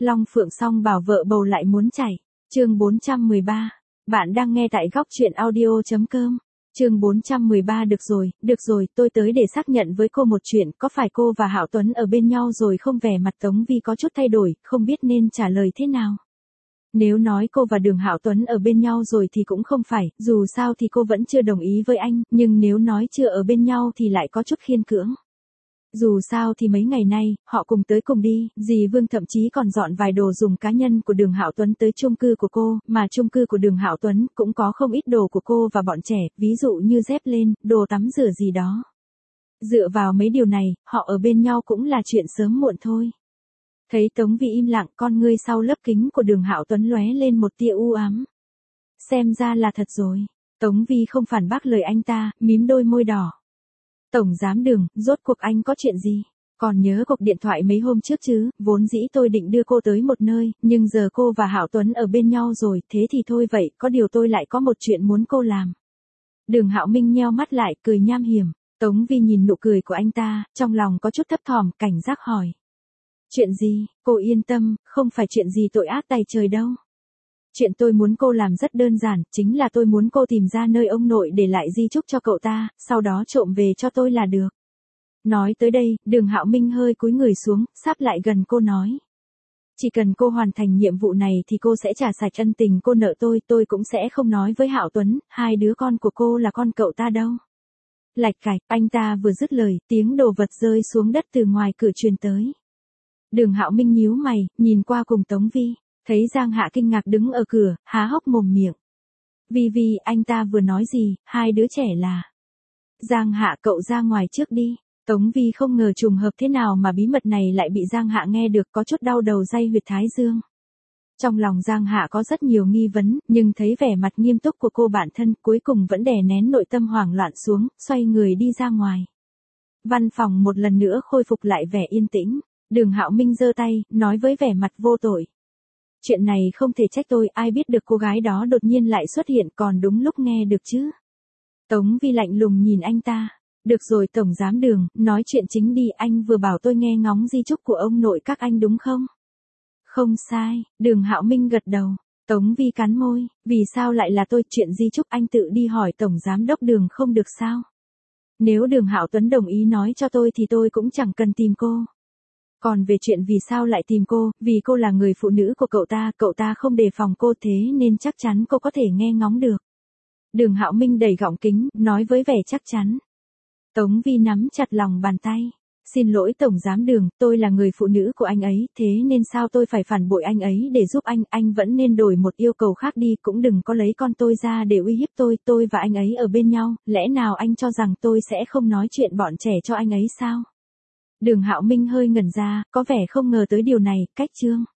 Long Phượng song bảo vợ bầu lại muốn chảy. Chương 413. Bạn đang nghe tại góc truyện audio.com. Chương 413. Được rồi, tôi tới để xác nhận với cô một chuyện, có phải cô và Hạo Tuấn ở bên nhau rồi không? Vẻ mặt Tống Vi có chút thay đổi, không biết nên trả lời thế nào. Nếu nói cô và Đường Hạo Tuấn ở bên nhau rồi thì cũng không phải, dù sao thì cô vẫn chưa đồng ý với anh, nhưng nếu nói chưa ở bên nhau thì lại có chút khiên cưỡng. Dù sao thì mấy ngày nay, họ cùng tới cùng đi, dì Vương thậm chí còn dọn vài đồ dùng cá nhân của Đường Hạo Tuấn tới chung cư của cô, mà chung cư của Đường Hạo Tuấn cũng có không ít đồ của cô và bọn trẻ, ví dụ như dép lên, đồ tắm rửa gì đó. Dựa vào mấy điều này, họ ở bên nhau cũng là chuyện sớm muộn thôi. Thấy Tống Vi im lặng, con ngươi sau lớp kính của Đường Hạo Tuấn lóe lên một tia u ám. Xem ra là thật rồi. Tống Vi không phản bác lời anh ta, mím đôi môi đỏ. Tổng giám Đường, rốt cuộc anh có chuyện gì? Còn nhớ cuộc điện thoại mấy hôm trước chứ? Vốn dĩ tôi định đưa cô tới một nơi, nhưng giờ cô và Hạo Tuấn ở bên nhau rồi, thế thì thôi vậy, có điều tôi lại có một chuyện muốn cô làm. Đường Hạo Minh nheo mắt lại, cười nham hiểm. Tống Vi nhìn nụ cười của anh ta, trong lòng có chút thấp thỏm, cảnh giác hỏi. Chuyện gì? Cô yên tâm, không phải chuyện gì tội ác tày trời đâu. Chuyện tôi muốn cô làm rất đơn giản, chính là tôi muốn cô tìm ra nơi ông nội để lại di chúc cho cậu ta, sau đó trộm về cho tôi là được. Nói tới đây, Đường Hạo Minh hơi cúi người xuống, sáp lại gần cô nói. Chỉ cần cô hoàn thành nhiệm vụ này thì cô sẽ trả sạch ân tình cô nợ tôi cũng sẽ không nói với Hạo Tuấn, hai đứa con của cô là con cậu ta đâu. Lạch cạch, anh ta vừa dứt lời, tiếng đồ vật rơi xuống đất từ ngoài cửa truyền tới. Đường Hạo Minh nhíu mày, nhìn qua cùng Tống Vi, thấy Giang Hạ kinh ngạc đứng ở cửa, há hốc mồm miệng. Vi, anh ta vừa nói gì, hai đứa trẻ là. Giang Hạ, cậu ra ngoài trước đi. Tống Vi không ngờ trùng hợp thế nào mà bí mật này lại bị Giang Hạ nghe được, có chút đau đầu day huyệt thái dương. Trong lòng Giang Hạ có rất nhiều nghi vấn, nhưng thấy vẻ mặt nghiêm túc của cô bạn thân, cuối cùng vẫn đè nén nội tâm hoảng loạn xuống, xoay người đi ra ngoài. Văn phòng một lần nữa khôi phục lại vẻ yên tĩnh. Đường Hạo Minh giơ tay, nói với vẻ mặt vô tội. Chuyện này không thể trách tôi, ai biết được cô gái đó đột nhiên lại xuất hiện còn đúng lúc nghe được chứ. Tống Vi lạnh lùng nhìn anh ta. Được rồi Tổng giám Đường, nói chuyện chính đi, anh vừa bảo tôi nghe ngóng di chúc của ông nội các anh đúng không? Không sai, Đường Hạo Minh gật đầu. Tống Vi cắn môi, vì sao lại là tôi, chuyện di chúc anh tự đi hỏi Tổng giám đốc Đường không được sao? Nếu Đường Hạo Tuấn đồng ý nói cho tôi thì tôi cũng chẳng cần tìm cô. Còn về chuyện vì sao lại tìm cô, vì cô là người phụ nữ của cậu ta không đề phòng cô thế nên chắc chắn cô có thể nghe ngóng được. Đường Hạo Minh đẩy gọng kính, nói với vẻ chắc chắn. Tống Vi nắm chặt lòng bàn tay. Xin lỗi Tổng giám Đường, tôi là người phụ nữ của anh ấy, thế nên sao tôi phải phản bội anh ấy để giúp anh vẫn nên đổi một yêu cầu khác đi, cũng đừng có lấy con tôi ra để uy hiếp tôi và anh ấy ở bên nhau, lẽ nào anh cho rằng tôi sẽ không nói chuyện bọn trẻ cho anh ấy sao? Đường Hạo Minh hơi ngẩn ra, có vẻ không ngờ tới điều này, cách chương.